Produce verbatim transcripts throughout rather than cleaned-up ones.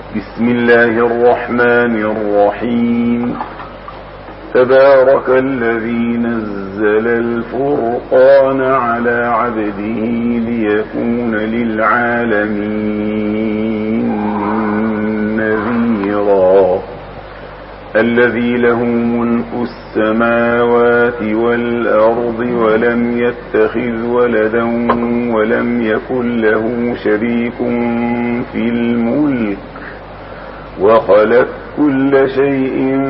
بسم الله الرحمن الرحيم. تبارك الذي نزل الفرقان على عبده ليكون للعالمين نذيرا. الذي له ملك السماوات والأرض ولم يتخذ ولدا ولم يكن له شريك في الملك وخلق كل شيء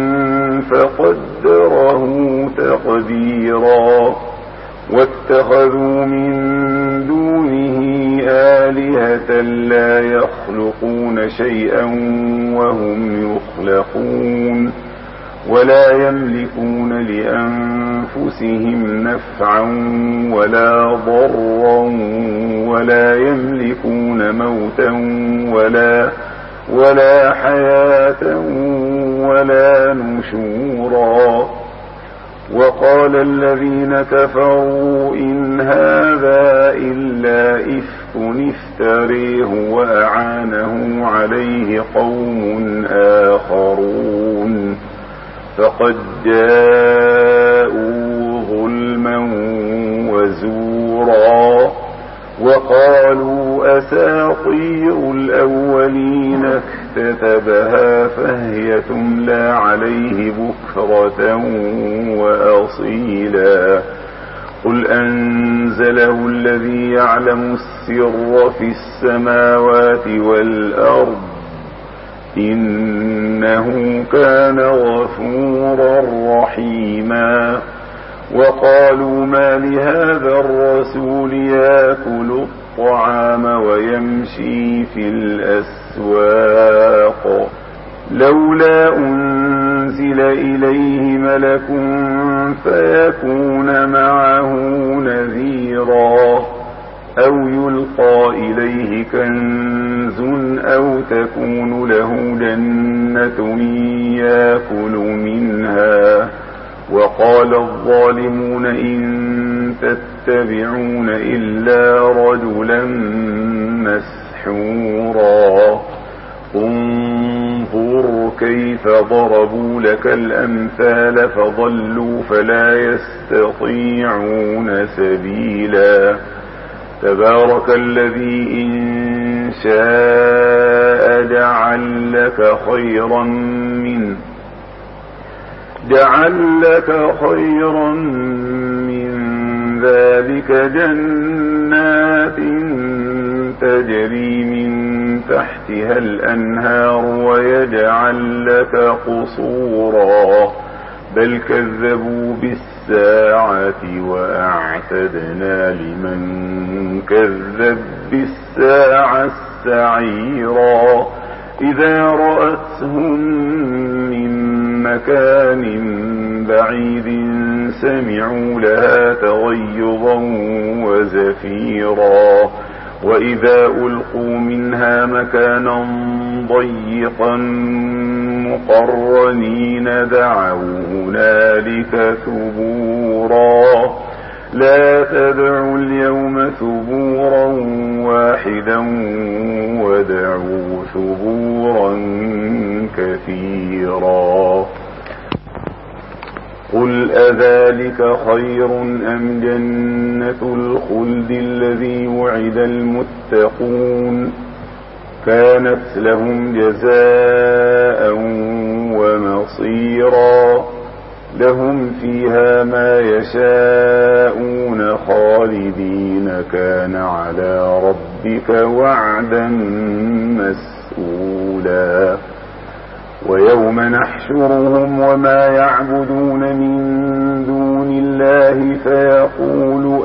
فقدره تقديرا. واتخذوا من دونه آلهة لا يخلقون شيئا وهم يخلقون ولا يملكون لأنفسهم نفعا ولا ضرا ولا يملكون موتا ولا ولا حياة ولا نشورا. وقال الذين كفروا إن هذا إلا إفك افتريه وأعانه عليه قوم آخرون فقد جاءوا ظلما وزورا. وقالوا أساطير الأولين اكتتبها فهي تملى عليه بكرة وأصيلا. قل أنزله الذي يعلم السر في السماوات والأرض إنه كان غفورا رحيما. وقالوا ما لهذا الرسول يأكل الطعام ويمشي في الأسواق لولا أنزل إليه ملك فيكون معه نذيرا أو يلقى إليه كنز أو تكون له جنة يأكل منها. وقال الظالمون إن تتبعون إلا رجلا مسحورا. انظر كيف ضربوا لك الأمثال فضلوا فلا يستطيعون سبيلا. تبارك الذي إن شاء جعل لك خيرا من جعل لك خيرا من ذلك جنات تجري من تحتها الأنهار ويجعل لك قصورا بل كذبوا بالساعة وأعتدنا لمن كذب بالساعة السعيرا. إذا رأتهم من مكان بعيد سمعوا لها تغيظا وزفيرا. وإذا ألقوا منها مكانا ضيقا مقرنين دعوا هنالك ثبورا. لا تدعوا اليوم ثبورا واحدا ودعوا ثبورا كثيرا. قل أذلك خير أم جنة الخلد الذي وعد المتقون كانت لهم جزاء ومصيرا. لهم فيها ما يشاءون خالدين كان على ربك وعدا مسئولا. ويوم نحشرهم وما يعبدون من دون الله فيقول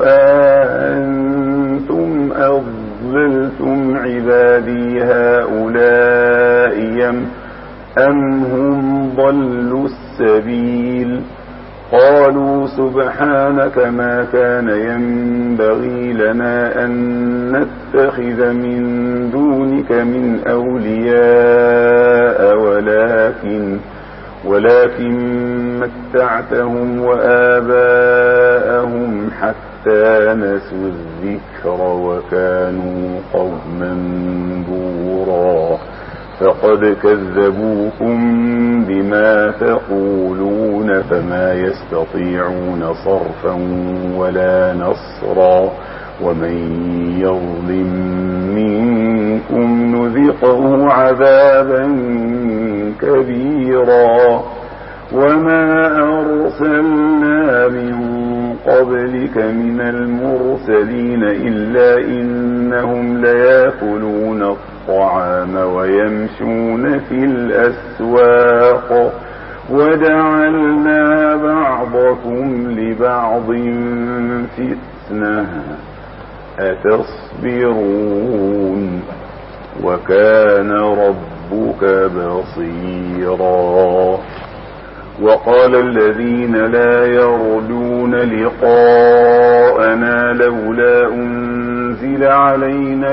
أأنتم أضللتم عبادي هؤلاء أم هم ضلوا السبيل. قالوا سبحانك ما كان ينبغي لنا أن نتخذ من دونك من أولياء ولكن ولكن متعتهم وآباءهم حتى نسوا الذكر وكانوا قوما بورا. فقد كذبوكم بما تقولون فما يستطيعون صرفا ولا نصرا ومن يظلم منكم نذقه عذابا كبيرا وما أرسلنا من قبلك من المرسلين إلا إنهم ليأكلون الطعام ويمشون في الأسواق وجعلنا بعضكم لبعض فتنة أتصبرون وكان ربك بصيرا. وقال الذين لا يرجون لقاءنا لولا أنزل علينا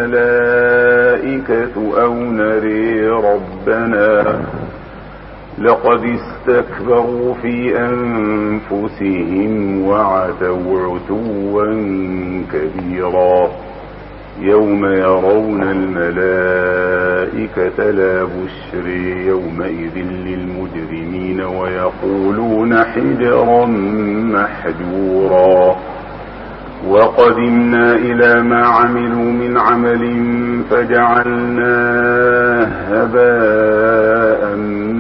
الملائكة أو نري ربنا لقد استكبروا في أنفسهم وعتوا عتوا كبيرا يوم يرون الملائكة لا بشر يومئذ للمجرمين ويقولون حجرا محجورا. وقدمنا إلى ما عملوا من عمل فجعلناه هباء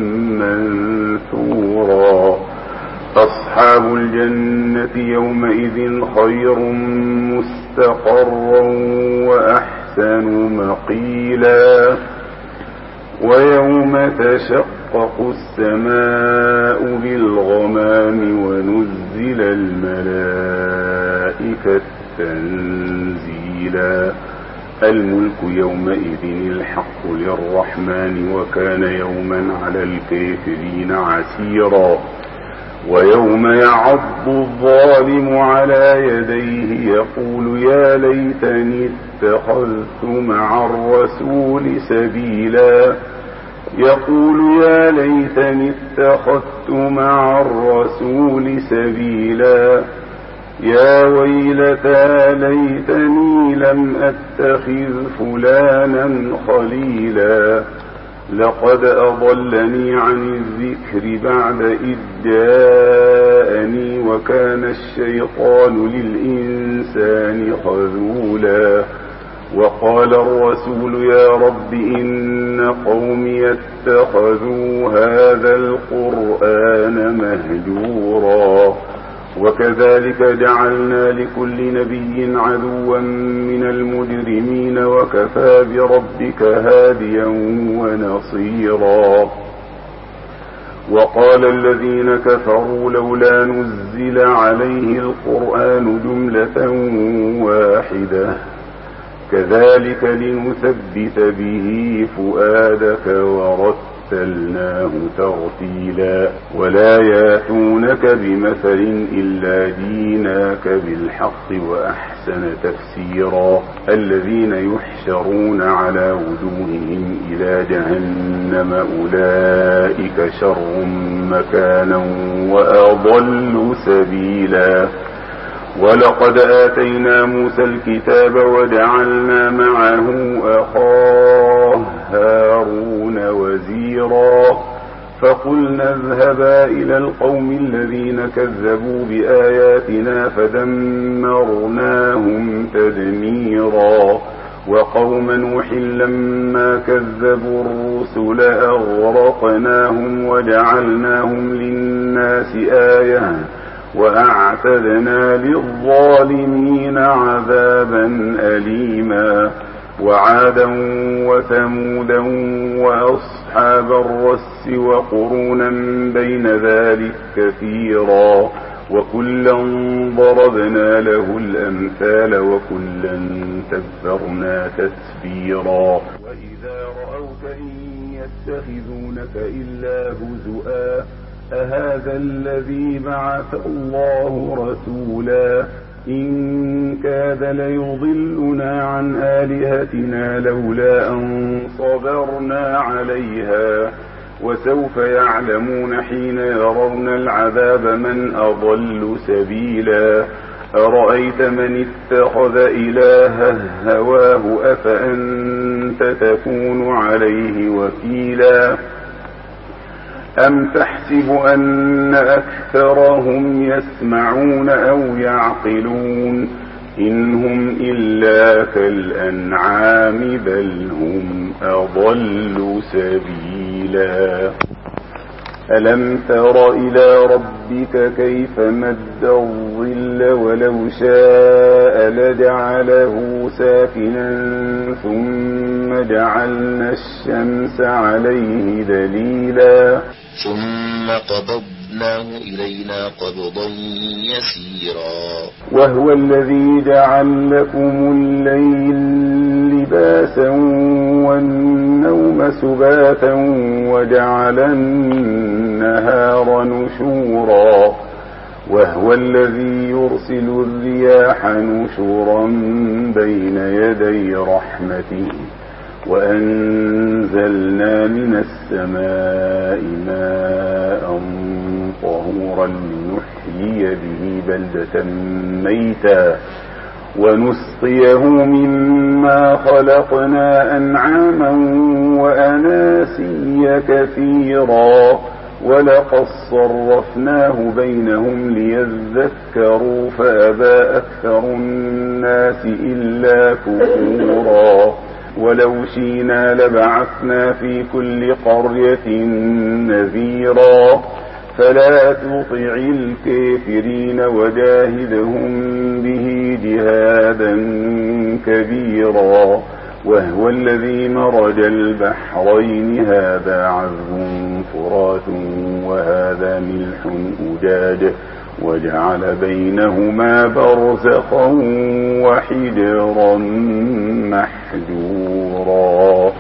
منثورا. أصحاب الجنة يومئذ خير مستقرا وأحسن مقيلا. ويوم تشقق السماء بالغمام ونزل الملائكة تنزيلا. الملك يومئذ الحق للرحمن وكان يوما على الكافرين عسيرا. ويوم يعض الظالم على يديه يقول يا ليتني اتخذت مع الرسول سبيلا يقول يا ليتني اتخذت مع الرسول سبيلا يا ويلتى ليتني لم أتخذ فلانا خليلا لقد أضلني عن الذكر بعد إذ جاءني وكان الشيطان للإنسان خذولا. وقال الرسول يا رب إن قومي اتخذوا هذا القرآن مهجورا. وكذلك جعلنا لكل نبي عدوا من المجرمين وكفى بربك هاديا ونصيرا. وقال الذين كفروا لولا نزل عليه القرآن جملة واحدة كذلك لنثبت به فؤادك ورتلناه ترتيلا. ولا ياتونك بمثل إلا جيناك بالحق وأحسن تفسيرا. الذين يحشرون على وجوههم إلى جهنم أولئك شر مكانا وأضل سبيلا. ولقد آتينا موسى الكتاب وجعلنا معه أخاه هارون وزيرا فقلنا اذهبا إلى القوم الذين كذبوا بآياتنا فدمرناهم تدميرا. وقوم نوح لما كذبوا الرسل أغرقناهم وجعلناهم للناس آية وأعتدنا للظالمين عذابا أليما. وعادا وثمودا وأصحاب الرس وقرونا بين ذلك كثيرا وكلا ضربنا له الأمثال وكلا تبرنا تتبيرا. وإذا رأوك إن يتخذونك إلا هزؤا أهذا الذي بعث الله رسولا إن كاد ليضلنا عن آلهتنا لولا أن صبرنا عليها وسوف يعلمون حين يرون العذاب من أضل سبيلا. أرأيت من اتخذ إلهه هواه أفأنت كنت تكون عليه وكيلا أم تحسب أن أكثرهم يسمعون أو يعقلون إن هم إلا كالأنعام بل هم أضل سبيلا ألم تر إلى ربك كيف مد الظل ولو شاء لجعله ساكنا ثم جعلنا الشمس عليه دليلا ثم قبضناه إلينا قبضا يسيرا وهو الذي جعل لكم الليل لباسا والنوم سباتا وجعل النهار نشورا وهو الذي يرسل الرياح نشورا بين يدي رحمته وأنزلنا من السماء ماء طهورا لنحيي به بلدة ميتا ونسقيه مما خلقنا أنعاما وأناسيا كثيرا ولقد صرفناه بينهم ليذكروا فأبى أكثر الناس إلا كفورا ولو شئنا لبعثنا في كل قرية نذيرا فلا تطع الكافرين وجاهدهم به جهادا كبيرا وهو الذي مرج البحرين هذا عذب فرات وهذا ملح أجاج وجعل بينهما برزخا وحجرا محجورا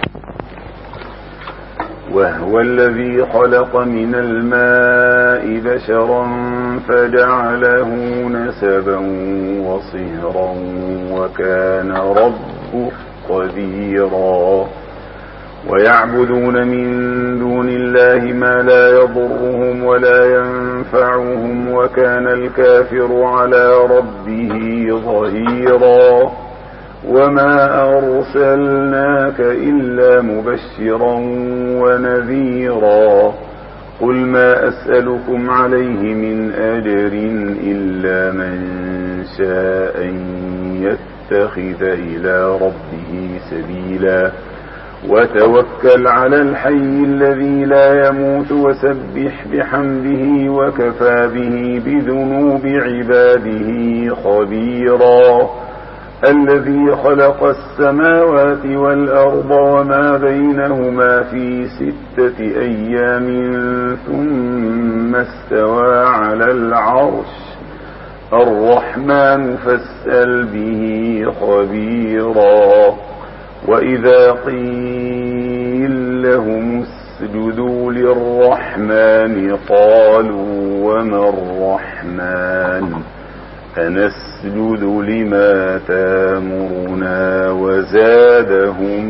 وهو الذي خلق من الماء بشرا فجعله نسبا وصهرا وكان ربك قديرا ويعبدون من دون الله ما لا يضرهم ولا ينفعهم وكان الكافر على ربه ظهيرا وما أرسلناك إلا مبشرا ونذيرا قل ما أسألكم عليه من أجر إلا من شاء أن يتخذ إلى ربه سبيلا وتوكل على الحي الذي لا يموت وسبح بحمده وكفى به بذنوب عباده خبيرا الذي خلق السماوات والأرض وما بينهما في ستة أيام ثم استوى على العرش الرحمن فاسأل به خبيرا وإذا قيل لهم اسجدوا للرحمن قالوا وما الرحمن أنسجد لما تامرنا وزادهم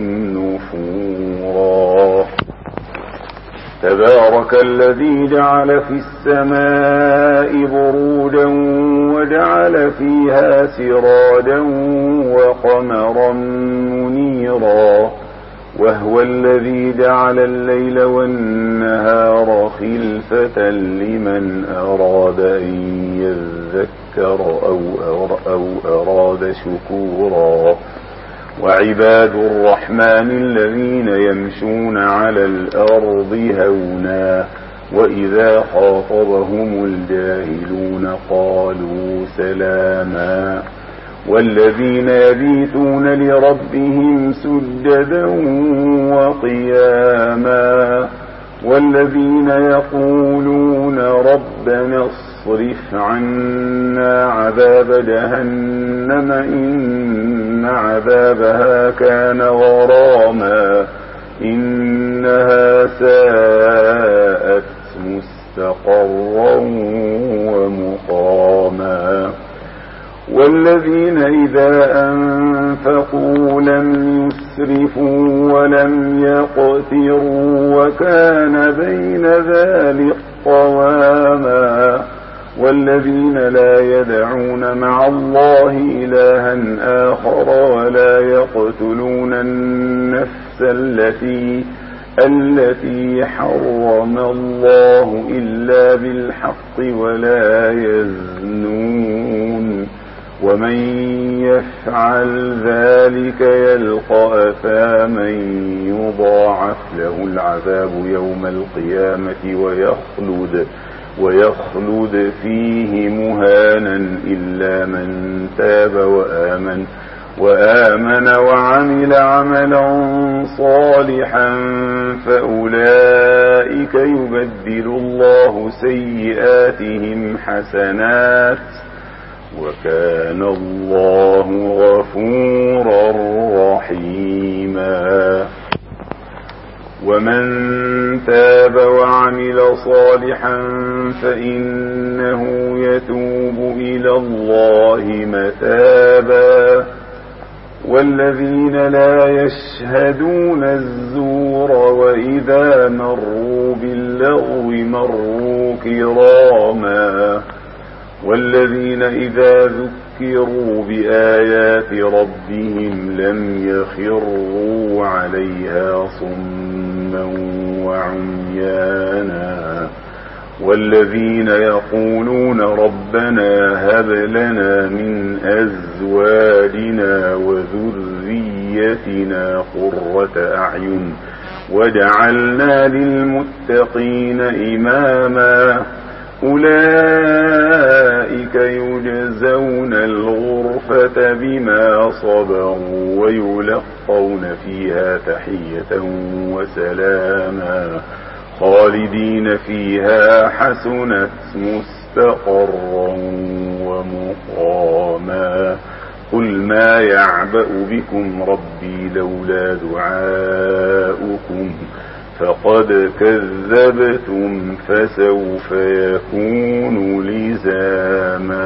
نفورا تبارك الذي جعل في السماء بروجا وجعل فيها سراجا وقمرا منيرا وهو الذي جعل الليل والنهار خلفة لمن أراد أن يذكر أو, أو أراد شكورا وعباد الرحمن الذين يمشون على الأرض هونا وإذا خاطبهم الجاهلون قالوا سلاما والذين يبيتون لربهم سجدا وقياما والذين يقولون ربنا اصرف عنا عذاب جهنم إن عذابها كان غراما إنها ساءت مستقرا ومقاما والذين إذا أنفقوا لم يسرفوا ولم يقتروا وكان بين ذلك قواما والذين لا يدعون مع الله إلها آخر ولا يقتلون النفس النفس التي التي حرم الله إلا بالحق ولا يزنون ومن يفعل ذلك يلقى أثاما يضاعف له العذاب يوم القيامة ويخلد ويخلد فيه مهانا إلا من تاب وآمن وآمن وعمل عملا صالحا فأولئك يبدل الله سيئاتهم حسنات وكان الله غفورا رحيما. ومن تاب وعمل صالحا فإنه يتوب إلى الله متابا والذين لا يشهدون الزور وإذا مروا باللغو مروا كراما والذين إذا ذكروا بآيات ربهم لم يخروا عليها صما وعميانا والذين يقولون ربنا هب لنا من أزواجنا وذريتنا قرة أعين وجعلنا للمتقين إماما أولئك يجزون الغرفة بما صبروا ويلقون فيها تحية وسلاما خالدين فيها حسنت مستقرا ومقاما. قل ما يعبأ بكم ربي لولا دعاؤكم فقد كذبتم فسوف يكون لزاما.